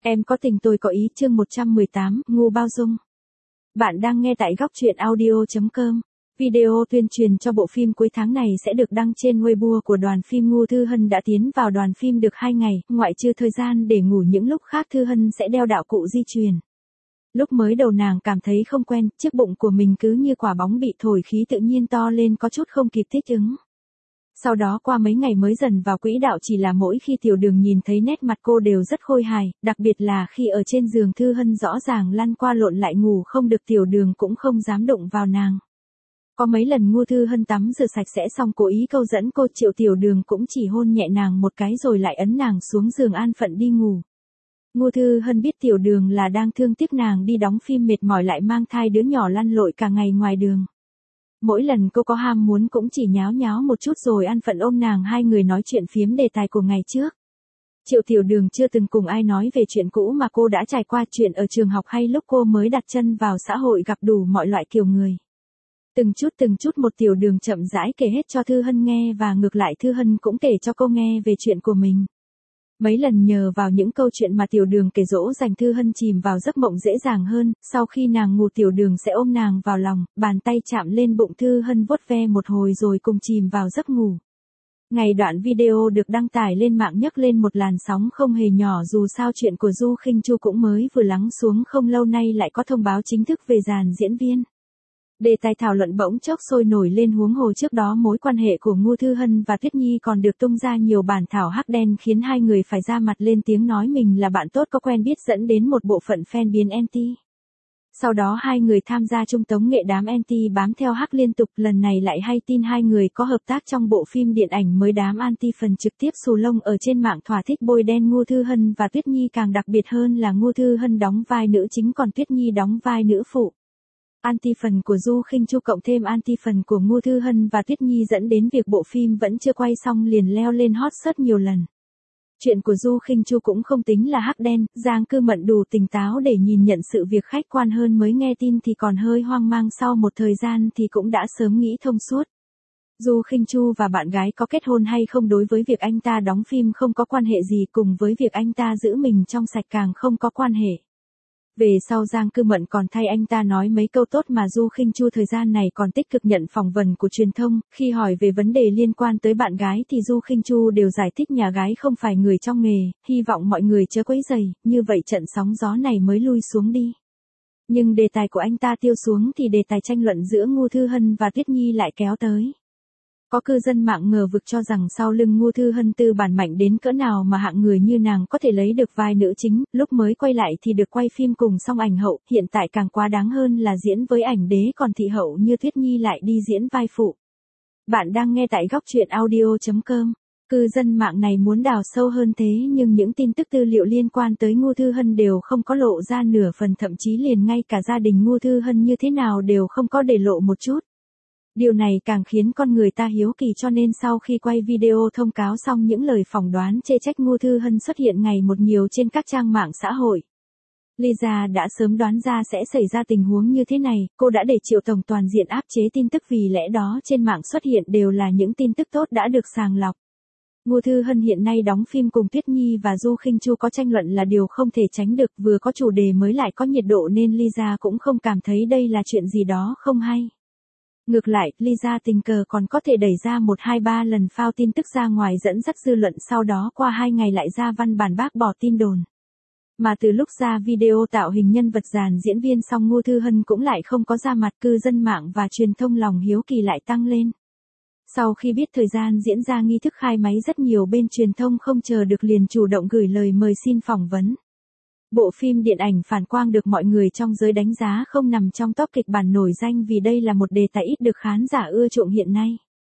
Em có tình tôi có ý chương 118, ngu bao dung. Bạn đang nghe tại góc truyện audio.com. Video tuyên truyền cho bộ phim cuối tháng này sẽ được đăng trên Weibo của đoàn phim. Ngô Thư Hân đã tiến vào đoàn phim được 2 ngày, ngoại trừ thời gian để ngủ những lúc khác Thư Hân sẽ đeo đạo cụ di truyền. Lúc mới đầu nàng cảm thấy không quen, chiếc bụng của mình cứ như quả bóng bị thổi khí tự nhiên to lên có chút không kịp thích ứng. Sau đó qua mấy ngày mới dần vào quỹ đạo, chỉ là mỗi khi Tiểu Đường nhìn thấy nét mặt cô đều rất khôi hài, đặc biệt là khi ở trên giường Thư Hân rõ ràng lăn qua lộn lại ngủ không được, Tiểu Đường cũng không dám đụng vào nàng. Có mấy lần Ngô Thư Hân tắm rửa sạch sẽ xong cố ý câu dẫn cô, Tiểu Đường cũng chỉ hôn nhẹ nàng một cái rồi lại ấn nàng xuống giường an phận đi ngủ. Ngô Thư Hân biết Tiểu Đường là đang thương tiếc nàng đi đóng phim mệt mỏi lại mang thai đứa nhỏ lăn lội cả ngày ngoài đường. Mỗi lần cô có ham muốn cũng chỉ nháo nháo một chút rồi an phận ôm nàng, hai người nói chuyện phiếm đề tài của ngày trước. Tiểu Đường chưa từng cùng ai nói về chuyện cũ mà cô đã trải qua, chuyện ở trường học hay lúc cô mới đặt chân vào xã hội gặp đủ mọi loại kiểu người. Từng chút một Tiểu Đường chậm rãi kể hết cho Thư Hân nghe, và ngược lại Thư Hân cũng kể cho cô nghe về chuyện của mình. Mấy lần nhờ vào những câu chuyện mà Tiểu Đường kể dỗ dành Thư Hân chìm vào giấc mộng dễ dàng hơn, sau khi nàng ngủ Tiểu Đường sẽ ôm nàng vào lòng, bàn tay chạm lên bụng Thư Hân vuốt ve một hồi rồi cùng chìm vào giấc ngủ. Ngày đoạn video được đăng tải lên mạng nhấc lên một làn sóng không hề nhỏ, dù sao chuyện của Du Khinh Chu cũng mới vừa lắng xuống không lâu nay lại có thông báo chính thức về dàn diễn viên. Đề tài thảo luận bỗng chốc sôi nổi lên, huống hồ trước đó mối quan hệ của Ngô Thư Hân và Tuyết Nhi còn được tung ra nhiều bản thảo hắc đen khiến hai người phải ra mặt lên tiếng nói mình là bạn tốt có quen biết, dẫn đến một bộ phận fan biến anti. Sau đó hai người tham gia chung tống nghệ, đám anti bám theo hắc liên tục, lần này lại hay tin hai người có hợp tác trong bộ phim điện ảnh mới, đám anti phần trực tiếp xù lông ở trên mạng thỏa thích bôi đen Ngô Thư Hân và Tuyết Nhi, càng đặc biệt hơn là Ngô Thư Hân đóng vai nữ chính còn Tuyết Nhi đóng vai nữ phụ. Anti phần của Du Khinh Chu cộng thêm anti phần của Ngô Thư Hân và Tuyết Nhi dẫn đến việc bộ phim vẫn chưa quay xong liền leo lên hot search nhiều lần. Chuyện của Du Khinh Chu cũng không tính là hắc đen, Giang Cư Mận đủ tỉnh táo để nhìn nhận sự việc khách quan hơn, mới nghe tin thì còn hơi hoang mang, sau một thời gian thì cũng đã sớm nghĩ thông suốt. Du Khinh Chu và bạn gái có kết hôn hay không đối với việc anh ta đóng phim không có quan hệ gì, cùng với việc anh ta giữ mình trong sạch càng không có quan hệ. Về sau Giang Cư Mận còn thay anh ta nói mấy câu tốt, mà Du Khinh Chu thời gian này còn tích cực nhận phỏng vấn của truyền thông, khi hỏi về vấn đề liên quan tới bạn gái thì Du Khinh Chu đều giải thích nhà gái không phải người trong nghề, hy vọng mọi người chớ quấy rầy, như vậy trận sóng gió này mới lui xuống đi. Nhưng đề tài của anh ta tiêu xuống thì đề tài tranh luận giữa Ngô Thư Hân và Tuyết Nhi lại kéo tới. Có cư dân mạng ngờ vực cho rằng sau lưng Ngô Thư Hân tư bản mạnh đến cỡ nào mà hạng người như nàng có thể lấy được vai nữ chính, lúc mới quay lại thì được quay phim cùng song ảnh hậu, hiện tại càng quá đáng hơn là diễn với ảnh đế, còn thị hậu như Tuyết Nhi lại đi diễn vai phụ. Bạn đang nghe tại góc truyện audio.com. Cư dân mạng này muốn đào sâu hơn thế nhưng những tin tức tư liệu liên quan tới Ngô Thư Hân đều không có lộ ra nửa phần, thậm chí liền ngay cả gia đình Ngô Thư Hân như thế nào đều không có để lộ một chút. Điều này càng khiến con người ta hiếu kỳ, cho nên sau khi quay video thông cáo xong, những lời phỏng đoán chê trách Ngô Thư Hân xuất hiện ngày một nhiều trên các trang mạng xã hội. Lisa đã sớm đoán ra sẽ xảy ra tình huống như thế này, cô đã để Triệu Tổng toàn diện áp chế tin tức, vì lẽ đó trên mạng xuất hiện đều là những tin tức tốt đã được sàng lọc. Ngô Thư Hân hiện nay đóng phim cùng Tuyết Nhi và Du Khinh Chu có tranh luận là điều không thể tránh được, vừa có chủ đề mới lại có nhiệt độ nên Lisa cũng không cảm thấy đây là chuyện gì đó không hay. Ngược lại, Lisa tình cờ còn có thể đẩy ra 1-2-3 lần phao tin tức ra ngoài dẫn dắt dư luận, sau đó qua 2 ngày lại ra văn bản bác bỏ tin đồn. Mà từ lúc ra video tạo hình nhân vật dàn diễn viên xong, Ngô Thư Hân cũng lại không có ra mặt, cư dân mạng và truyền thông lòng hiếu kỳ lại tăng lên. Sau khi biết thời gian diễn ra nghi thức khai máy, rất nhiều bên truyền thông không chờ được liền chủ động gửi lời mời xin phỏng vấn. Bộ phim điện ảnh Phản Quang được mọi người trong giới đánh giá không nằm trong top kịch bản nổi danh, vì đây là một đề tài ít được khán giả ưa chuộng hiện nay.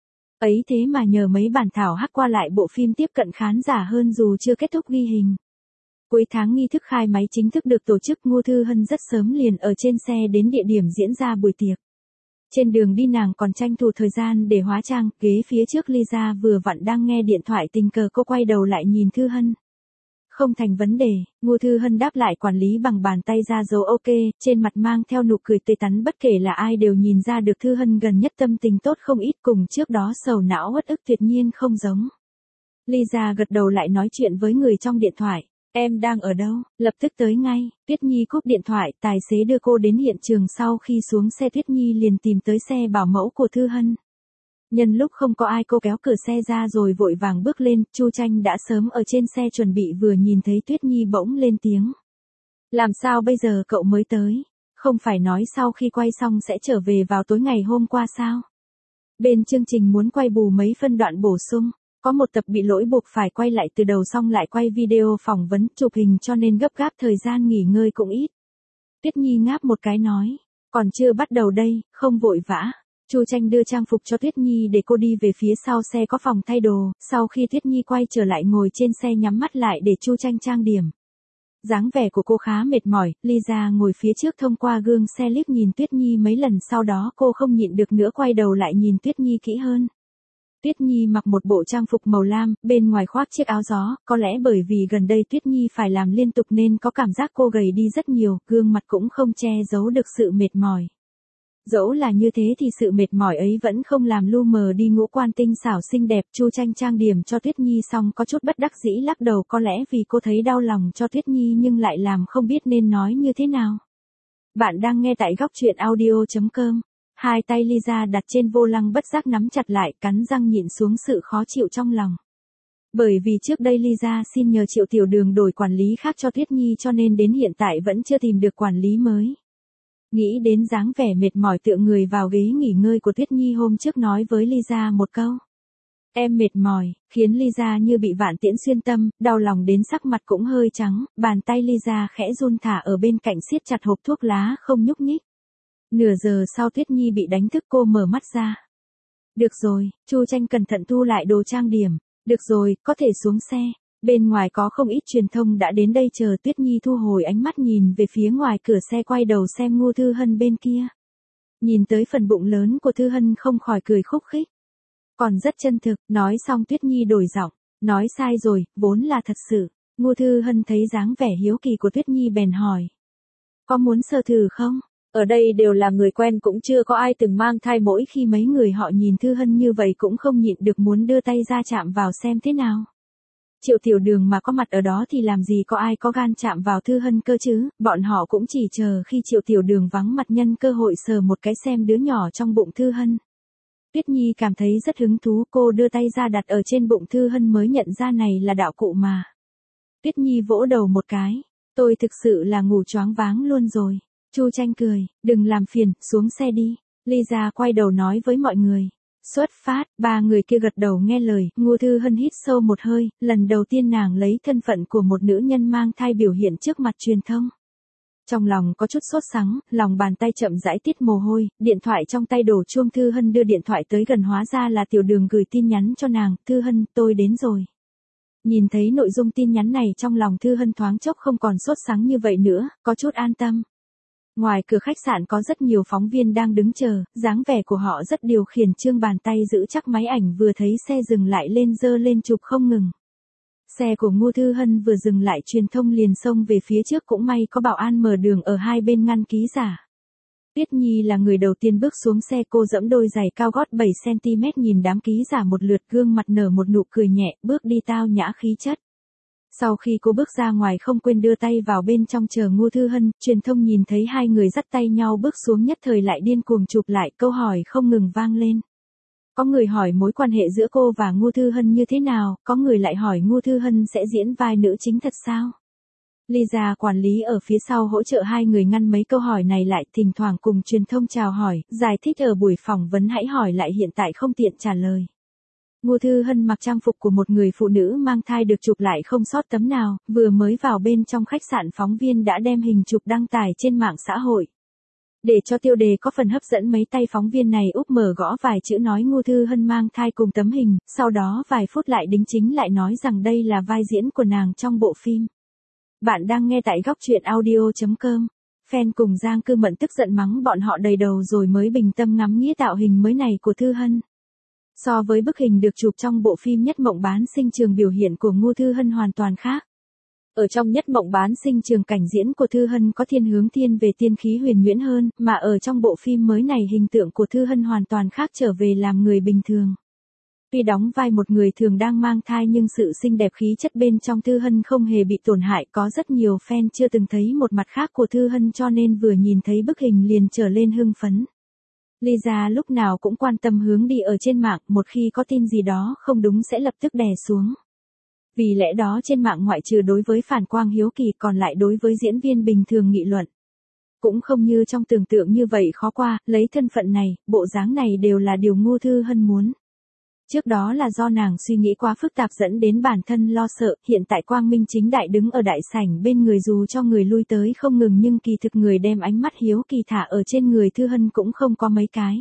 Ấy thế mà nhờ mấy bản thảo hắc qua lại, bộ phim tiếp cận khán giả hơn dù chưa kết thúc ghi hình. Cuối tháng nghi thức khai máy chính thức được tổ chức, Ngô Thư Hân rất sớm liền ở trên xe đến địa điểm diễn ra buổi tiệc. Trên đường đi nàng còn tranh thủ thời gian để hóa trang, ghế phía trước Lisa vừa vặn đang nghe điện thoại, tình cờ cô quay đầu lại nhìn Thư Hân. Không thành vấn đề, Ngô Thư Hân đáp lại quản lý bằng bàn tay ra dấu ok, trên mặt mang theo nụ cười tươi tắn, bất kể là ai đều nhìn ra được Thư Hân gần nhất tâm tình tốt không ít, cùng trước đó sầu não uất ức tuyệt nhiên không giống. Lisa gật đầu lại nói chuyện với người trong điện thoại. Em đang ở đâu? Lập tức tới ngay. Tuyết Nhi cúp điện thoại, tài xế đưa cô đến hiện trường. Sau khi xuống xe Tuyết Nhi liền tìm tới xe bảo mẫu của Thư Hân. Nhân lúc không có ai cô kéo cửa xe ra rồi vội vàng bước lên, Chu Tranh đã sớm ở trên xe chuẩn bị vừa nhìn thấy Tuyết Nhi bỗng lên tiếng. Làm sao bây giờ cậu mới tới? Không phải nói sau khi quay xong sẽ trở về vào tối ngày hôm qua sao? Bên chương trình muốn quay bù mấy phân đoạn bổ sung. Có một tập bị lỗi buộc phải quay lại từ đầu xong lại quay video phỏng vấn chụp hình cho nên gấp gáp thời gian nghỉ ngơi cũng ít. Tuyết Nhi ngáp một cái nói. Còn chưa bắt đầu đây, không vội vã. Chu Tranh đưa trang phục cho Tuyết Nhi để cô đi về phía sau xe có phòng thay đồ. Sau khi Tuyết Nhi quay trở lại ngồi trên xe nhắm mắt lại để Chu Tranh trang điểm. Dáng vẻ của cô khá mệt mỏi, Lisa ngồi phía trước thông qua gương xe liếc nhìn Tuyết Nhi mấy lần sau đó cô không nhịn được nữa quay đầu lại nhìn Tuyết Nhi kỹ hơn. Tuyết Nhi mặc một bộ trang phục màu lam, bên ngoài khoác chiếc áo gió, có lẽ bởi vì gần đây Tuyết Nhi phải làm liên tục nên có cảm giác cô gầy đi rất nhiều, gương mặt cũng không che giấu được sự mệt mỏi. Dẫu là như thế thì sự mệt mỏi ấy vẫn không làm lu mờ đi ngũ quan tinh xảo xinh đẹp. Chu Tranh trang điểm cho Tuyết Nhi xong có chút bất đắc dĩ lắc đầu, có lẽ vì cô thấy đau lòng cho Tuyết Nhi nhưng lại làm không biết nên nói như thế nào. Bạn đang nghe tại góc truyện audio.com. Hai tay Lisa đặt trên vô lăng bất giác nắm chặt lại, cắn răng nhịn xuống sự khó chịu trong lòng. Bởi vì trước đây Lisa xin nhờ Triệu Tiểu Đường đổi quản lý khác cho Tuyết Nhi cho nên đến hiện tại vẫn chưa tìm được quản lý mới. Nghĩ đến dáng vẻ mệt mỏi tựa người vào ghế nghỉ ngơi của Tuyết Nhi hôm trước nói với Lisa một câu. Em mệt mỏi, khiến Lisa như bị vạn tiễn xuyên tâm, đau lòng đến sắc mặt cũng hơi trắng, bàn tay Lisa khẽ run thả ở bên cạnh siết chặt hộp thuốc lá không nhúc nhích. Nửa giờ sau Tuyết Nhi bị đánh thức cô mở mắt ra. Được rồi, Chu Tranh cẩn thận thu lại đồ trang điểm. Được rồi, có thể xuống xe. Bên ngoài có không ít truyền thông đã đến đây chờ. Tuyết Nhi thu hồi ánh mắt nhìn về phía ngoài cửa xe quay đầu xem Ngô Thư Hân bên kia. Nhìn tới phần bụng lớn của Thư Hân không khỏi cười khúc khích. Còn rất chân thực, nói xong Tuyết Nhi đổi giọng. Nói sai rồi, vốn là thật sự. Ngô Thư Hân thấy dáng vẻ hiếu kỳ của Tuyết Nhi bèn hỏi. Có muốn sờ thử không? Ở đây đều là người quen cũng chưa có ai từng mang thai, mỗi khi mấy người họ nhìn Thư Hân như vậy cũng không nhịn được muốn đưa tay ra chạm vào xem thế nào. Triệu Tiểu Đường mà có mặt ở đó thì làm gì có ai có gan chạm vào Thư Hân cơ chứ, bọn họ cũng chỉ chờ khi Triệu Tiểu Đường vắng mặt nhân cơ hội sờ một cái xem đứa nhỏ trong bụng Thư Hân. Tuyết Nhi cảm thấy rất hứng thú, cô đưa tay ra đặt ở trên bụng Thư Hân mới nhận ra này là đạo cụ mà. Tuyết Nhi vỗ đầu một cái, tôi thực sự là ngủ choáng váng luôn rồi. Chu Tranh cười, đừng làm phiền, xuống xe đi. Lisa quay đầu nói với mọi người. Xuất phát, ba người kia gật đầu nghe lời, Ngô Thư Hân hít sâu một hơi, lần đầu tiên nàng lấy thân phận của một nữ nhân mang thai biểu hiện trước mặt truyền thông. Trong lòng có chút sốt sắng, lòng bàn tay chậm rãi tiết mồ hôi, điện thoại trong tay đổ chuông. Thư Hân đưa điện thoại tới gần hóa ra là Tiểu Đường gửi tin nhắn cho nàng, Thư Hân, tôi đến rồi. Nhìn thấy nội dung tin nhắn này trong lòng Thư Hân thoáng chốc không còn sốt sắng như vậy nữa, có chút an tâm. Ngoài cửa khách sạn có rất nhiều phóng viên đang đứng chờ, dáng vẻ của họ rất điều khiển trương, bàn tay giữ chắc máy ảnh, vừa thấy xe dừng lại lên giơ lên chụp không ngừng. Xe của Ngô Thư Hân vừa dừng lại truyền thông liền xông về phía trước, cũng may có bảo an mở đường ở hai bên ngăn ký giả. Tuyết Nhi là người đầu tiên bước xuống xe, cô giẫm đôi giày cao gót 7cm nhìn đám ký giả một lượt, gương mặt nở một nụ cười nhẹ, bước đi tao nhã khí chất. Sau khi cô bước ra ngoài không quên đưa tay vào bên trong chờ Ngô Thư Hân, truyền thông nhìn thấy hai người dắt tay nhau bước xuống nhất thời lại điên cuồng chụp lại, câu hỏi không ngừng vang lên. Có người hỏi mối quan hệ giữa cô và Ngô Thư Hân như thế nào, có người lại hỏi Ngô Thư Hân sẽ diễn vai nữ chính thật sao? Lisa quản lý ở phía sau hỗ trợ hai người ngăn mấy câu hỏi này lại, thỉnh thoảng cùng truyền thông chào hỏi, giải thích ở buổi phỏng vấn hãy hỏi lại, hiện tại không tiện trả lời. Ngô Thư Hân mặc trang phục của một người phụ nữ mang thai được chụp lại không sót tấm nào, vừa mới vào bên trong khách sạn phóng viên đã đem hình chụp đăng tải trên mạng xã hội. Để cho tiêu đề có phần hấp dẫn, mấy tay phóng viên này úp mở gõ vài chữ nói Ngô Thư Hân mang thai cùng tấm hình, sau đó vài phút lại đính chính lại nói rằng đây là vai diễn của nàng trong bộ phim. Bạn đang nghe tại góc truyện audio.com. Fan cùng Giang Cư Mận tức giận mắng bọn họ đầy đầu rồi mới bình tâm ngắm nghĩa tạo hình mới này của Thư Hân. So với bức hình được chụp trong bộ phim Nhất Mộng Bán Sinh Trường, biểu hiện của Ngô Thư Hân hoàn toàn khác. Ở trong Nhất Mộng Bán Sinh Trường, cảnh diễn của Thư Hân có thiên hướng thiên về tiên khí huyền nhuyễn hơn, mà ở trong bộ phim mới này hình tượng của Thư Hân hoàn toàn khác, trở về làm người bình thường. Tuy đóng vai một người thường đang mang thai nhưng sự xinh đẹp khí chất bên trong Thư Hân không hề bị tổn hại, có rất nhiều fan chưa từng thấy một mặt khác của Thư Hân cho nên vừa nhìn thấy bức hình liền trở lên hưng phấn. Lisa lúc nào cũng quan tâm hướng đi ở trên mạng, một khi có tin gì đó không đúng sẽ lập tức đè xuống. Vì lẽ đó trên mạng ngoại trừ đối với phản quang hiếu kỳ còn lại đối với diễn viên bình thường nghị luận. Cũng không như trong tưởng tượng như vậy khó qua, lấy thân phận này, bộ dáng này đều là điều Ngô Thư Hân muốn. Trước đó là do nàng suy nghĩ quá phức tạp dẫn đến bản thân lo sợ, hiện tại quang minh chính đại đứng ở đại sảnh bên người dù cho người lui tới không ngừng nhưng kỳ thực người đem ánh mắt hiếu kỳ thả ở trên người Thư Hân cũng không có mấy cái.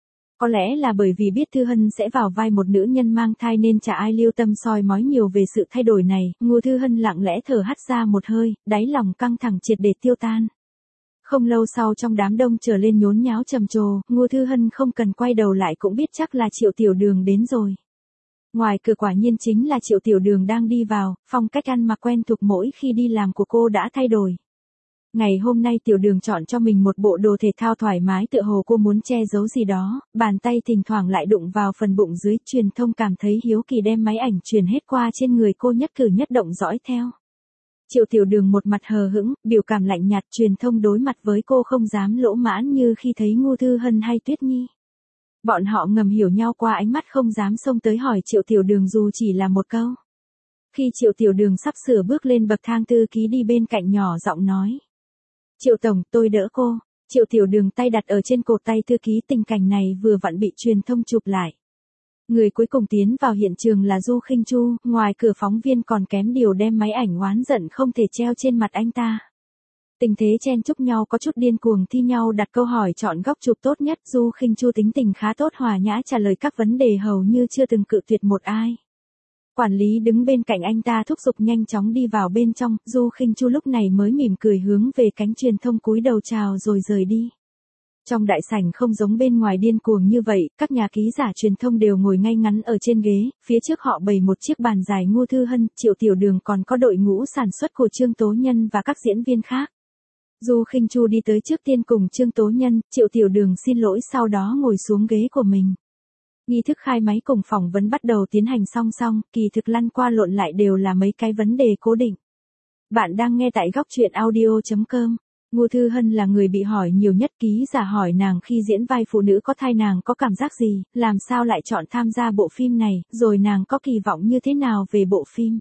Có lẽ là bởi vì biết Thư Hân sẽ vào vai một nữ nhân mang thai nên chả ai lưu tâm soi mói nhiều về sự thay đổi này, Ngô Thư Hân lặng lẽ thở hắt ra một hơi, đáy lòng căng thẳng triệt để tiêu tan. Không lâu sau trong đám đông trở lên nhốn nháo trầm trồ, Ngô Thư Hân không cần quay đầu lại cũng biết chắc là Triệu Tiểu Đường đến rồi. Ngoài cửa quả nhiên chính là Triệu Tiểu Đường đang đi vào, phong cách ăn mặc quen thuộc mỗi khi đi làm của cô đã thay đổi. Ngày hôm nay Tiểu Đường chọn cho mình một bộ đồ thể thao thoải mái tựa hồ cô muốn che giấu gì đó, bàn tay thỉnh thoảng lại đụng vào phần bụng dưới, truyền thông cảm thấy hiếu kỳ đem máy ảnh truyền hết qua trên người cô nhất cử nhất động dõi theo. Triệu Tiểu Đường một mặt hờ hững, biểu cảm lạnh nhạt, truyền thông đối mặt với cô không dám lỗ mãn như khi thấy Ngô Thư Hân hay Tuyết Nhi. Bọn họ ngầm hiểu nhau qua ánh mắt không dám xông tới hỏi Triệu Tiểu Đường dù chỉ là một câu. Khi Triệu Tiểu Đường sắp sửa bước lên bậc thang thư ký đi bên cạnh nhỏ giọng nói. Triệu Tổng, tôi đỡ cô. Triệu Tiểu Đường tay đặt ở trên cổ tay thư ký, tình cảnh này vừa vặn bị truyền thông chụp lại. Người cuối cùng tiến vào hiện trường là Du Khinh Chu, ngoài cửa phóng viên còn kém điều đem máy ảnh oán giận không thể treo trên mặt anh ta. Tình thế chen chúc nhau có chút điên cuồng thi nhau đặt câu hỏi chọn góc chụp tốt nhất, Du Khinh Chu tính tình khá tốt hòa nhã trả lời các vấn đề hầu như chưa từng cự tuyệt một ai. Quản lý đứng bên cạnh anh ta thúc giục nhanh chóng đi vào bên trong, Du Khinh Chu lúc này mới mỉm cười hướng về cánh truyền thông cúi đầu chào rồi rời đi. Trong đại sảnh không giống bên ngoài điên cuồng như vậy, các nhà ký giả truyền thông đều ngồi ngay ngắn ở trên ghế, phía trước họ bày một chiếc bàn dài Ngô Thư Hân, Triệu Tiểu Đường còn có đội ngũ sản xuất của Trương Tố Nhân và các diễn viên khác. Du Khinh Chu đi tới trước tiên cùng Trương Tố Nhân, Triệu Tiểu Đường xin lỗi sau đó ngồi xuống ghế của mình. Nghi thức khai máy cùng phỏng vấn bắt đầu tiến hành song song, kỳ thực lăn qua lộn lại đều là mấy cái vấn đề cố định. Bạn đang nghe tại góc truyện audio.com. Ngô Thư Hân là người bị hỏi nhiều nhất, ký giả hỏi nàng khi diễn vai phụ nữ có thai nàng có cảm giác gì, làm sao lại chọn tham gia bộ phim này, rồi nàng có kỳ vọng như thế nào về bộ phim.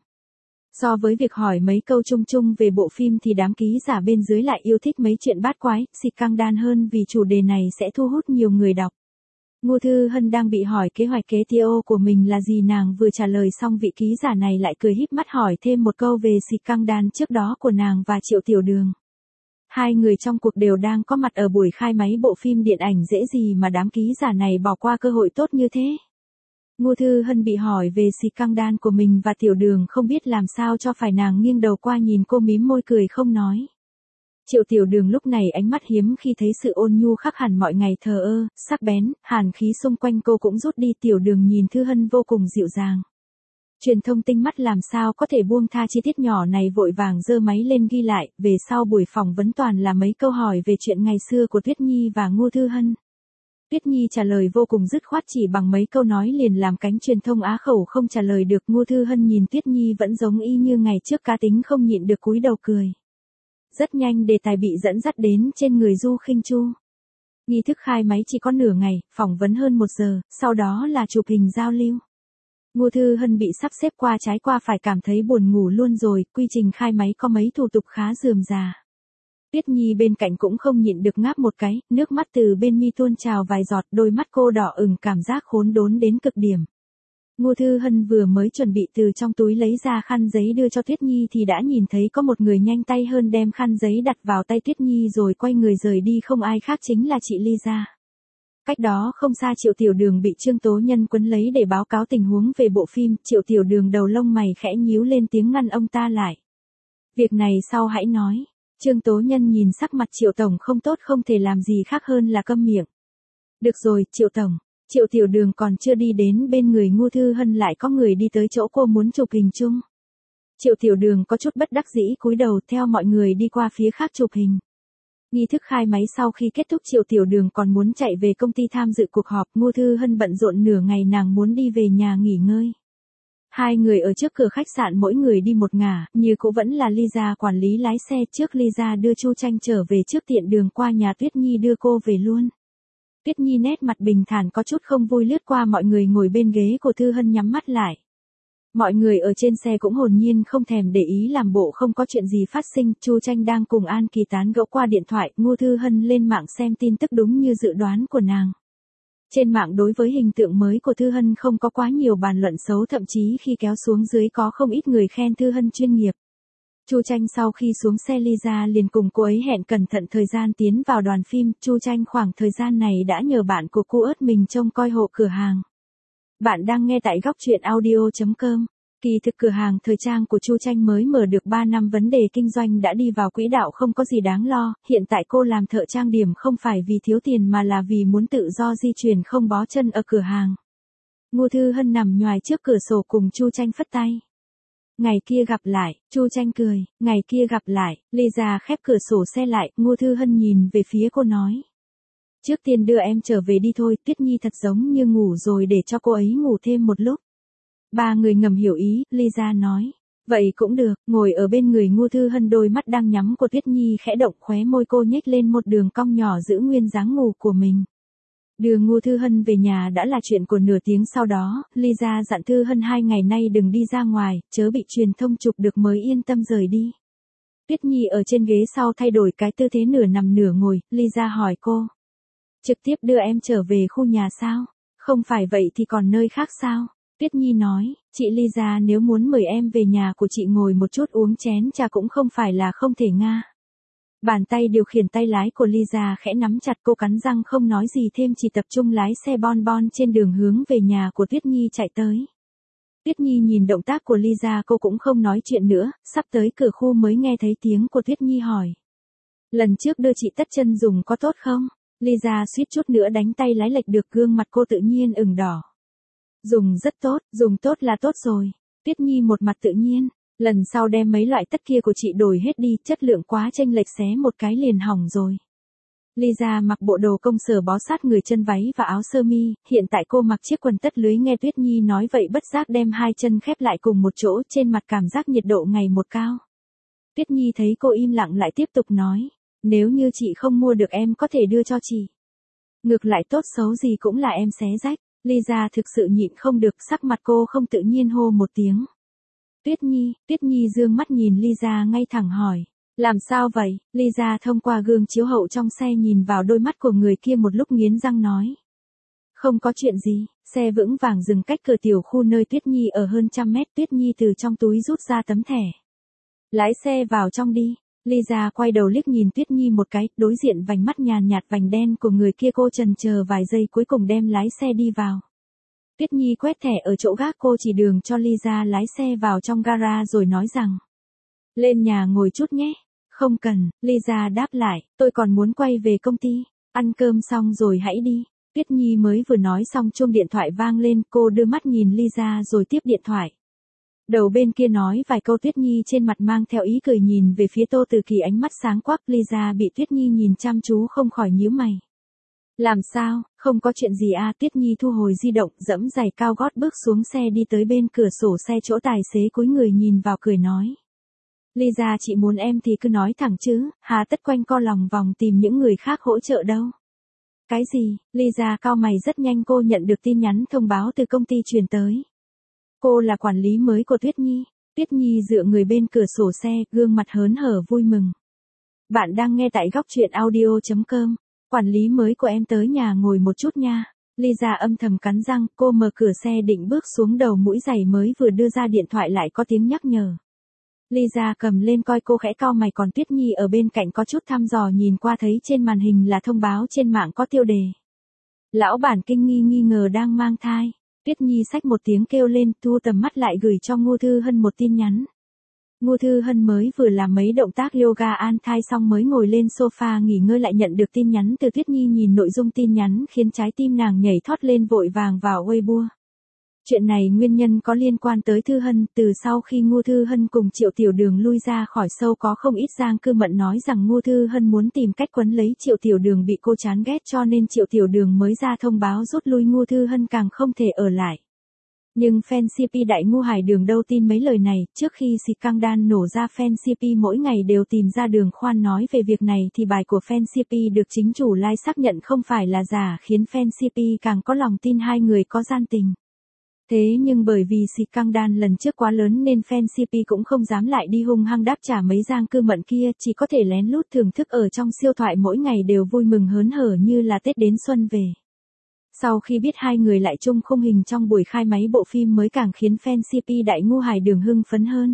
So với việc hỏi mấy câu chung chung về bộ phim thì đám ký giả bên dưới lại yêu thích mấy chuyện bát quái, scandal hơn vì chủ đề này sẽ thu hút nhiều người đọc. Ngô Thư Hân đang bị hỏi kế hoạch kế tiếp của mình là gì, nàng vừa trả lời xong vị ký giả này lại cười híp mắt hỏi thêm một câu về scandal trước đó của nàng và Triệu Tiểu Đường. Hai người trong cuộc đều đang có mặt ở buổi khai máy bộ phim điện ảnh, dễ gì mà đám ký giả này bỏ qua cơ hội tốt như thế. Ngô Thư Hân bị hỏi về scandal của mình và Tiểu Đường không biết làm sao cho phải, nàng nghiêng đầu qua nhìn cô mím môi cười không nói. Triệu Tiểu Đường lúc này ánh mắt hiếm khi thấy sự ôn nhu khác hẳn mọi ngày, thờ ơ, sắc bén, hàn khí xung quanh cô cũng rút đi. Tiểu Đường nhìn Thư Hân vô cùng dịu dàng. Truyền thông tinh mắt làm sao có thể buông tha chi tiết nhỏ này, vội vàng giơ máy lên ghi lại, về sau buổi phỏng vấn toàn là mấy câu hỏi về chuyện ngày xưa của Tuyết Nhi và Ngô Thư Hân. Tuyết Nhi trả lời vô cùng dứt khoát, chỉ bằng mấy câu nói liền làm cánh truyền thông á khẩu không trả lời được. Ngô Thư Hân nhìn Tuyết Nhi vẫn giống y như ngày trước, cá tính không nhịn được cúi đầu cười. Rất nhanh đề tài bị dẫn dắt đến trên người Du Khinh Chu. Nghi thức khai máy chỉ có nửa ngày, phỏng vấn hơn 1 giờ, sau đó là chụp hình giao lưu. Ngô Thư Hân bị sắp xếp qua trái qua phải cảm thấy buồn ngủ luôn rồi, quy trình khai máy có mấy thủ tục khá rườm rà. Tuyết Nhi bên cạnh cũng không nhịn được ngáp một cái, nước mắt từ bên mi tuôn trào vài giọt, đôi mắt cô đỏ ửng, cảm giác khốn đốn đến cực điểm. Ngô Thư Hân vừa mới chuẩn bị từ trong túi lấy ra khăn giấy đưa cho Tuyết Nhi thì đã nhìn thấy có một người nhanh tay hơn đem khăn giấy đặt vào tay Tuyết Nhi rồi quay người rời đi, không ai khác chính là chị Lisa. Cách đó không xa Triệu Tiểu Đường bị Trương Tố Nhân quấn lấy để báo cáo tình huống về bộ phim, Triệu Tiểu Đường đầu lông mày khẽ nhíu lên tiếng ngăn ông ta lại. Việc này sau hãy nói. Trương Tố Nhân nhìn sắc mặt Triệu Tổng không tốt không thể làm gì khác hơn là câm miệng. Được rồi, Triệu Tổng. Triệu Tiểu Đường còn chưa đi đến bên người Ngô Thư Hân lại có người đi tới chỗ cô muốn chụp hình chung. Triệu Tiểu Đường có chút bất đắc dĩ cúi đầu theo mọi người đi qua phía khác chụp hình. Nghi thức khai máy sau khi kết thúc Triệu Tiểu Đường còn muốn chạy về công ty tham dự cuộc họp, Ngô Thư Hân bận rộn nửa ngày nàng muốn đi về nhà nghỉ ngơi. Hai người ở trước cửa khách sạn mỗi người đi một ngả, như cũ vẫn là Lisa quản lý lái xe, trước Lisa đưa Chu Tranh trở về trước tiện đường qua nhà Tuyết Nhi đưa cô về luôn. Tuyết Nhi nét mặt bình thản có chút không vui lướt qua mọi người ngồi bên ghế của Thư Hân nhắm mắt lại. Mọi người ở trên xe cũng hồn nhiên không thèm để ý làm bộ không có chuyện gì phát sinh, Chu Tranh đang cùng An Kỳ tán gẫu qua điện thoại, Ngô Thư Hân lên mạng xem tin tức đúng như dự đoán của nàng. Trên mạng đối với hình tượng mới của Thư Hân không có quá nhiều bàn luận xấu, thậm chí khi kéo xuống dưới có không ít người khen Thư Hân chuyên nghiệp. Chu Tranh sau khi xuống xe Lisa liền cùng cô ấy hẹn cẩn thận thời gian tiến vào đoàn phim, Chu Tranh khoảng thời gian này đã nhờ bạn của cô ớt mình trông coi hộ cửa hàng. Bạn đang nghe tại góc truyện audio.com. Kỳ thực cửa hàng thời trang của Chu Tranh mới mở được 3 năm, vấn đề kinh doanh đã đi vào quỹ đạo, không có gì đáng lo, hiện tại cô làm thợ trang điểm không phải vì thiếu tiền mà là vì muốn tự do di chuyển không bó chân ở cửa hàng. Ngô Thư Hân nằm nhoài trước cửa sổ cùng Chu Tranh phất tay. Ngày kia gặp lại, Chu Tranh cười, ngày kia gặp lại, Lisa khép cửa sổ xe lại, Ngô Thư Hân nhìn về phía cô nói. Trước tiên đưa em trở về đi thôi, Tuyết Nhi thật giống như ngủ rồi, để cho cô ấy ngủ thêm một lúc. Ba người ngầm hiểu ý, Lisa nói. Vậy cũng được, ngồi ở bên người Ngô Thư Hân, đôi mắt đang nhắm của Tuyết Nhi khẽ động, khóe môi cô nhếch lên một đường cong nhỏ giữ nguyên dáng ngủ của mình. Đưa Ngô Thư Hân về nhà đã là chuyện của nửa tiếng sau đó, Lisa dặn Thư Hân 2 ngày nay đừng đi ra ngoài, chớ bị truyền thông chụp được mới yên tâm rời đi. Tuyết Nhi ở trên ghế sau thay đổi cái tư thế nửa nằm nửa ngồi, Lisa hỏi cô. Trực tiếp đưa em trở về khu nhà sao? Không phải vậy thì còn nơi khác sao? Tuyết Nhi nói, chị Lisa nếu muốn mời em về nhà của chị ngồi một chút uống chén trà cũng không phải là không thể nga. Bàn tay điều khiển tay lái của Lisa khẽ nắm chặt, cô cắn răng không nói gì thêm, chỉ tập trung lái xe bon bon trên đường hướng về nhà của Tuyết Nhi chạy tới. Tuyết Nhi nhìn động tác của Lisa cô cũng không nói chuyện nữa, sắp tới cửa khu mới nghe thấy tiếng của Tuyết Nhi hỏi. Lần trước đưa chị tất chân dùng có tốt không? Lisa suýt chút nữa đánh tay lái lệch được, gương mặt cô tự nhiên ửng đỏ. Dùng rất tốt, dùng tốt là tốt rồi. Tuyết Nhi một mặt tự nhiên, lần sau đem mấy loại tất kia của chị đổi hết đi, chất lượng quá chênh lệch, xé một cái liền hỏng rồi. Lisa mặc bộ đồ công sở bó sát người, chân váy và áo sơ mi, hiện tại cô mặc chiếc quần tất lưới, nghe Tuyết Nhi nói vậy bất giác đem hai chân khép lại cùng một chỗ, trên mặt cảm giác nhiệt độ ngày một cao. Tuyết Nhi thấy cô im lặng lại tiếp tục nói, nếu như chị không mua được em có thể đưa cho chị. Ngược lại tốt xấu gì cũng là em xé rách. Lisa thực sự nhịn không được, sắc mặt cô không tự nhiên hô một tiếng. Tuyết Nhi dương mắt nhìn Lisa ngay thẳng hỏi. Làm sao vậy? Lisa thông qua gương chiếu hậu trong xe nhìn vào đôi mắt của người kia một lúc nghiến răng nói. Không có chuyện gì, xe vững vàng dừng cách cửa tiểu khu nơi Tuyết Nhi ở hơn 100 mét, Tuyết Nhi từ trong túi rút ra tấm thẻ. Lái xe vào trong đi. Lisa quay đầu liếc nhìn Tuyết Nhi một cái, đối diện vành mắt nhàn nhạt vành đen của người kia, cô chần chờ vài giây cuối cùng đem lái xe đi vào. Tuyết Nhi quét thẻ ở chỗ gác, cô chỉ đường cho Lisa lái xe vào trong gara rồi nói rằng. Lên nhà ngồi chút nhé. Không cần, Lisa đáp lại, tôi còn muốn quay về công ty. Ăn cơm xong rồi hãy đi. Tuyết Nhi mới vừa nói xong chuông điện thoại vang lên, cô đưa mắt nhìn Lisa rồi tiếp điện thoại. Đầu bên kia nói vài câu, Tuyết Nhi trên mặt mang theo ý cười nhìn về phía Tô Từ Kỳ, ánh mắt sáng quắc. Lisa bị Tuyết Nhi nhìn chăm chú không khỏi nhíu mày. Làm sao, không có chuyện gì à? Tuyết Nhi thu hồi di động, dẫm giày cao gót bước xuống xe đi tới bên cửa sổ xe, chỗ tài xế cúi người nhìn vào cười nói. Lisa, chị muốn em thì cứ nói thẳng chứ, hà tất quanh co lòng vòng tìm những người khác hỗ trợ đâu. Cái gì? Lisa cau mày, rất nhanh cô nhận được tin nhắn thông báo từ công ty truyền tới. Cô là quản lý mới của Tuyết Nhi. Tuyết Nhi dựa người bên cửa sổ xe, gương mặt hớn hở vui mừng. Bạn đang nghe tại góc truyện audio.com. Quản lý mới của em tới nhà ngồi một chút nha. Lisa âm thầm cắn răng, cô mở cửa xe định bước xuống, đầu mũi giày mới vừa đưa ra điện thoại lại có tiếng nhắc nhở. Lisa cầm lên coi, cô khẽ cau mày, còn Tuyết Nhi ở bên cạnh có chút thăm dò nhìn qua, thấy trên màn hình là thông báo trên mạng có tiêu đề. Lão bản kinh nghi ngờ đang mang thai. Tuyết Nhi xách một tiếng kêu lên, thu tầm mắt lại gửi cho Ngô Thư Hân một tin nhắn. Ngô Thư Hân mới vừa làm mấy động tác yoga an thai xong mới ngồi lên sofa nghỉ ngơi, lại nhận được tin nhắn từ Tuyết Nhi, nhìn nội dung tin nhắn khiến trái tim nàng nhảy thoát lên, vội vàng vào Weibo. Chuyện này nguyên nhân có liên quan tới Thư Hân, từ sau khi Ngô Thư Hân cùng Triệu Tiểu Đường lui ra khỏi show có không ít Giang Cư Mận nói rằng Ngô Thư Hân muốn tìm cách quấn lấy Triệu Tiểu Đường bị cô chán ghét cho nên Triệu Tiểu Đường mới ra thông báo rút lui, Ngô Thư Hân càng không thể ở lại. Nhưng fan CP Đại Ngô Hải Đường đâu tin mấy lời này, trước khi scandal nổ ra fan CP mỗi ngày đều tìm ra Đường Khoan nói về việc này thì bài của fan CP được chính chủ live xác nhận không phải là giả khiến fan CP càng có lòng tin hai người có gian tình. Thế nhưng bởi vì scandal lần trước quá lớn nên fan CP cũng không dám lại đi hung hăng đáp trả mấy Giang Cư Mận kia, chỉ có thể lén lút thưởng thức ở trong siêu thoại mỗi ngày đều vui mừng hớn hở như là Tết đến xuân về. Sau khi biết hai người lại chung khung hình trong buổi khai máy bộ phim mới càng khiến fan CP Đại Ngô Hải Đường hưng phấn hơn.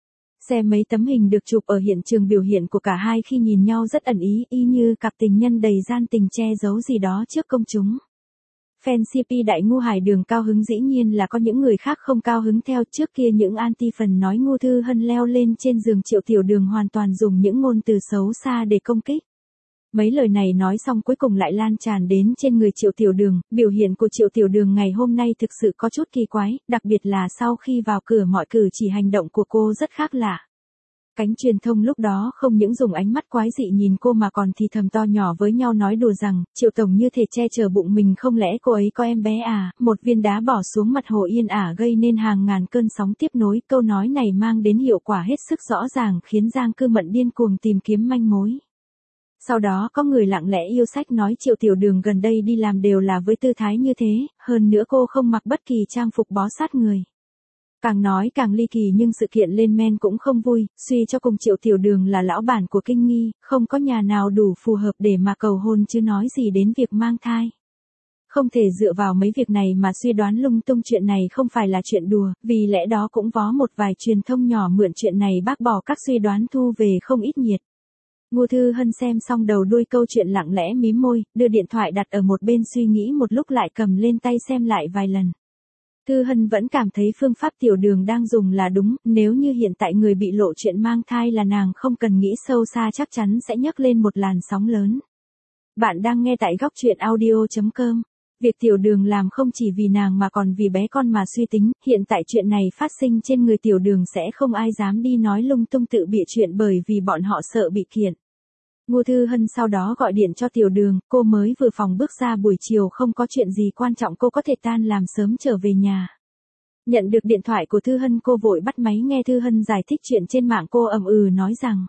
Xem mấy tấm hình được chụp ở hiện trường biểu hiện của cả hai khi nhìn nhau rất ẩn ý, y như cặp tình nhân đầy gian tình che giấu gì đó trước công chúng. Fan CP Đại Ngô Hải Đường cao hứng dĩ nhiên là có những người khác không cao hứng theo. Trước kia những anti-fan nói Ngô Thư Hân leo lên trên giường Triệu Tiểu Đường hoàn toàn dùng những ngôn từ xấu xa để công kích. Mấy lời này nói xong cuối cùng lại lan tràn đến trên người Triệu Tiểu Đường, biểu hiện của Triệu Tiểu Đường ngày hôm nay thực sự có chút kỳ quái, đặc biệt là sau khi vào cửa mọi cử chỉ hành động của cô rất khác lạ. Cánh truyền thông lúc đó không những dùng ánh mắt quái dị nhìn cô mà còn thì thầm to nhỏ với nhau nói đùa rằng, Triệu Tổng như thể che chở bụng mình, không lẽ cô ấy có em bé à, một viên đá bỏ xuống mặt hồ Yên Ả gây nên hàng ngàn cơn sóng tiếp nối. Câu nói này mang đến hiệu quả hết sức rõ ràng khiến Giang Cư Mận điên cuồng tìm kiếm manh mối. Sau đó có người lặng lẽ yêu sách nói Triệu Tiểu Đường gần đây đi làm đều là với tư thái như thế, hơn nữa cô không mặc bất kỳ trang phục bó sát người. Càng nói càng ly kỳ nhưng sự kiện lên men cũng không vui, suy cho cùng Triệu Tiểu Đường là lão bản của Kinh Nghi, không có nhà nào đủ phù hợp để mà cầu hôn chứ nói gì đến việc mang thai. Không thể dựa vào mấy việc này mà suy đoán lung tung, chuyện này không phải là chuyện đùa, vì lẽ đó cũng có một vài truyền thông nhỏ mượn chuyện này bác bỏ các suy đoán thu về không ít nhiệt. Ngô Thư Hân xem xong đầu đuôi câu chuyện lặng lẽ mím môi, đưa điện thoại đặt ở một bên suy nghĩ một lúc lại cầm lên tay xem lại vài lần. Thư Hân vẫn cảm thấy phương pháp Tiểu Đường đang dùng là đúng, nếu như hiện tại người bị lộ chuyện mang thai là nàng không cần nghĩ sâu xa chắc chắn sẽ nhấc lên một làn sóng lớn. Bạn đang nghe tại góc truyện audio.com. Việc Tiểu Đường làm không chỉ vì nàng mà còn vì bé con mà suy tính, hiện tại chuyện này phát sinh trên người Tiểu Đường sẽ không ai dám đi nói lung tung tự bịa chuyện bởi vì bọn họ sợ bị kiện. Ngô Thư Hân sau đó gọi điện cho Tiểu Đường, cô mới vừa phòng bước ra, buổi chiều không có chuyện gì quan trọng cô có thể tan làm sớm trở về nhà. Nhận được điện thoại của Thư Hân cô vội bắt máy nghe Thư Hân giải thích chuyện trên mạng, cô nói rằng.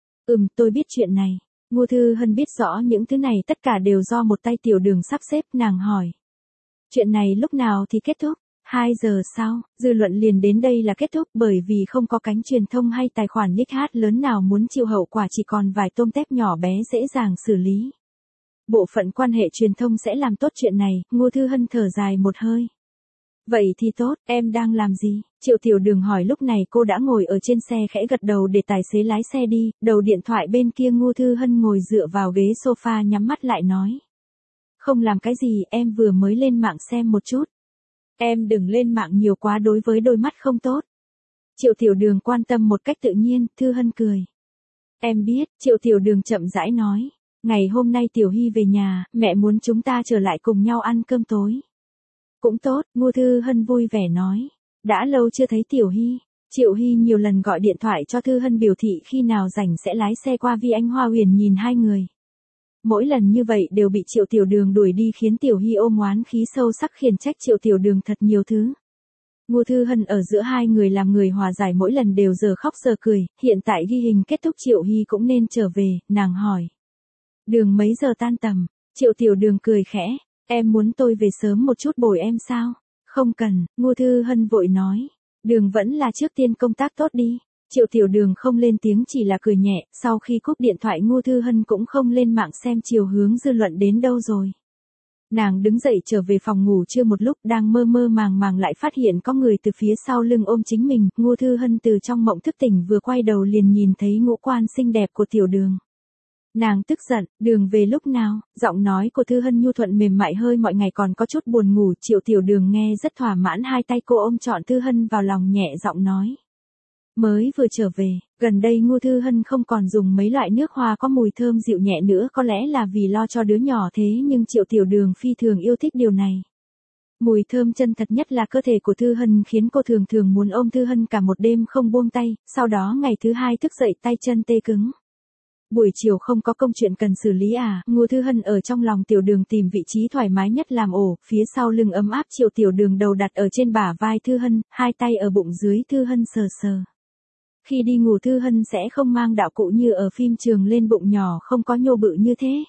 Tôi biết chuyện này. Ngô Thư Hân biết rõ những thứ này tất cả đều do một tay Tiểu Đường sắp xếp, nàng hỏi. Chuyện này lúc nào thì kết thúc? 2 giờ sau, dư luận liền đến đây là kết thúc bởi vì không có cánh truyền thông hay tài khoản nick hát lớn nào muốn chịu hậu quả, chỉ còn vài tôm tép nhỏ bé dễ dàng xử lý. Bộ phận quan hệ truyền thông sẽ làm tốt chuyện này, Ngô Thư Hân thở dài một hơi. Vậy thì tốt, em đang làm gì? Triệu Tiểu Đường hỏi. Lúc này cô đã ngồi ở trên xe khẽ gật đầu để tài xế lái xe đi, đầu điện thoại bên kia Ngô Thư Hân ngồi dựa vào ghế sofa nhắm mắt lại nói. Không làm cái gì, em vừa mới lên mạng xem một chút. Em đừng lên mạng nhiều quá, đối với đôi mắt không tốt. Triệu Tiểu Đường quan tâm một cách tự nhiên. Thư Hân cười. Em biết, Triệu Tiểu Đường chậm rãi nói. Ngày hôm nay Tiểu Hy về nhà, mẹ muốn chúng ta trở lại cùng nhau ăn cơm tối. Cũng tốt, Ngô Thư Hân vui vẻ nói. Đã lâu chưa thấy Tiểu Hy. Triệu Hy nhiều lần gọi điện thoại cho Thư Hân biểu thị khi nào rảnh sẽ lái xe qua Vi Anh Hoa Huyền nhìn hai người. Mỗi lần như vậy đều bị Triệu Tiểu Đường đuổi đi khiến Tiểu Hy ôm oán khí sâu sắc khiển trách Triệu Tiểu Đường thật nhiều thứ. Ngô Thư Hân ở giữa hai người làm người hòa giải, mỗi lần đều giờ khóc giờ cười, hiện tại ghi hình kết thúc Triệu Hy cũng nên trở về, nàng hỏi. Đường mấy giờ tan tầm? Triệu Tiểu Đường cười khẽ, em muốn tôi về sớm một chút bồi em sao? Không cần, Ngô Thư Hân vội nói. Đường vẫn là trước tiên công tác tốt đi. Triệu Tiểu Đường không lên tiếng chỉ là cười nhẹ, sau khi cúp điện thoại Ngô Thư Hân cũng không lên mạng xem chiều hướng dư luận đến đâu rồi. Nàng đứng dậy trở về phòng ngủ trưa một lúc, đang mơ mơ màng màng lại phát hiện có người từ phía sau lưng ôm chính mình, Ngô Thư Hân từ trong mộng thức tỉnh vừa quay đầu liền nhìn thấy ngũ quan xinh đẹp của Tiểu Đường. Nàng tức giận, Đường về lúc nào? Giọng nói của Thư Hân nhu thuận mềm mại, hơi mọi ngày còn có chút buồn ngủ. Triệu Tiểu Đường nghe rất thỏa mãn, hai tay cô ôm trọn Thư Hân vào lòng nhẹ giọng nói. Mới vừa trở về, gần đây Ngô Thư Hân không còn dùng mấy loại nước hoa có mùi thơm dịu nhẹ nữa, có lẽ là vì lo cho đứa nhỏ thế nhưng Triệu Tiểu Đường phi thường yêu thích điều này. Mùi thơm chân thật nhất là cơ thể của Thư Hân khiến cô thường thường muốn ôm Thư Hân cả một đêm không buông tay, sau đó ngày thứ hai thức dậy tay chân tê cứng. Buổi chiều không có công chuyện cần xử lý à, Ngô Thư Hân ở trong lòng Tiểu Đường tìm vị trí thoải mái nhất làm ổ, phía sau lưng ấm áp Triệu Tiểu Đường đầu đặt ở trên bả vai Thư Hân, hai tay ở bụng dưới Thư Hân sờ sờ. Khi đi ngủ Thư Hân sẽ không mang đạo cụ như ở phim trường lên bụng nhỏ không có nhô bự như thế.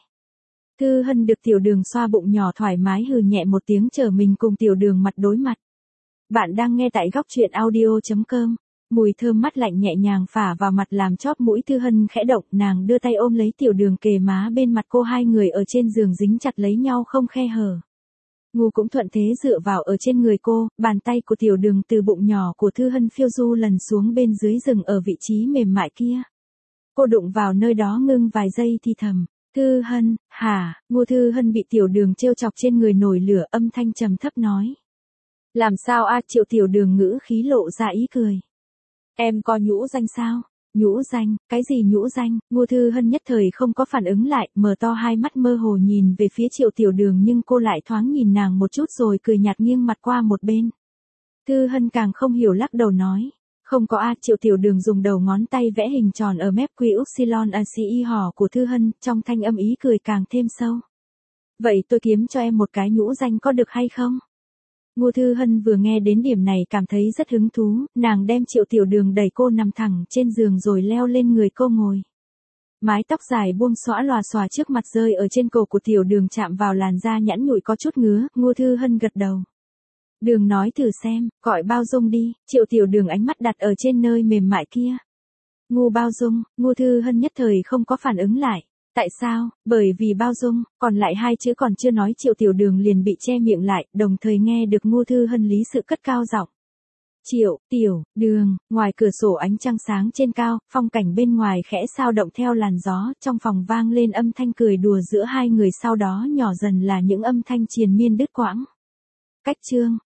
Thư Hân được Tiểu Đường xoa bụng nhỏ thoải mái hừ nhẹ một tiếng chờ mình cùng Tiểu Đường mặt đối mặt. Bạn đang nghe tại góc truyện audio.com. Mùi thơm mát lạnh nhẹ nhàng phả vào mặt làm chóp mũi Thư Hân khẽ động, nàng đưa tay ôm lấy Tiểu Đường kề má bên mặt cô, hai người ở trên giường dính chặt lấy nhau không khe hở. Ngu cũng thuận thế dựa vào ở trên người cô, bàn tay của Tiểu Đường từ bụng nhỏ của Thư Hân phiêu du lần xuống bên dưới rừng ở vị trí mềm mại kia. Cô đụng vào nơi đó ngưng vài giây thì thầm, Thư Hân, hả, Ngô Thư Hân bị Tiểu Đường trêu chọc trên người nổi lửa, âm thanh trầm thấp nói. Làm sao a? Triệu Tiểu Đường ngữ khí lộ ra ý cười. Em có nhũ danh sao? Nhũ danh, cái gì nhũ danh? Ngô Thư Hân nhất thời không có phản ứng lại, mở to hai mắt mơ hồ nhìn về phía Triệu Tiểu Đường nhưng cô lại thoáng nhìn nàng một chút rồi cười nhạt nghiêng mặt qua một bên. Thư Hân càng không hiểu lắc đầu nói. Không có a. Triệu Tiểu Đường dùng đầu ngón tay vẽ hình tròn ở mép quy upsilon ACI hò của Thư Hân, trong thanh âm ý cười càng thêm sâu. Vậy tôi kiếm cho em một cái nhũ danh có được hay không? Ngô Thư Hân vừa nghe đến điểm này cảm thấy rất hứng thú, nàng đem Triệu Tiểu Đường đẩy cô nằm thẳng trên giường rồi leo lên người cô ngồi. Mái tóc dài buông xõa lòa xòa trước mặt rơi ở trên cổ của Tiểu Đường chạm vào làn da nhẵn nhụi có chút ngứa, Ngô Thư Hân gật đầu. Đường nói thử xem, gọi Bao Dung đi. Triệu Tiểu Đường ánh mắt đặt ở trên nơi mềm mại kia. Ngô Bao Dung, Ngô Thư Hân nhất thời không có phản ứng lại. Tại sao? Bởi vì Bao Dung, còn lại hai chữ còn chưa nói Triệu Tiểu Đường liền bị che miệng lại, đồng thời nghe được Ngô Thư Hân lý sự cất cao giọng. Triệu, Tiểu, Đường, ngoài cửa sổ ánh trăng sáng trên cao, phong cảnh bên ngoài khẽ sao động theo làn gió, trong phòng vang lên âm thanh cười đùa giữa hai người sau đó nhỏ dần là những âm thanh triền miên đứt quãng. Cách chương,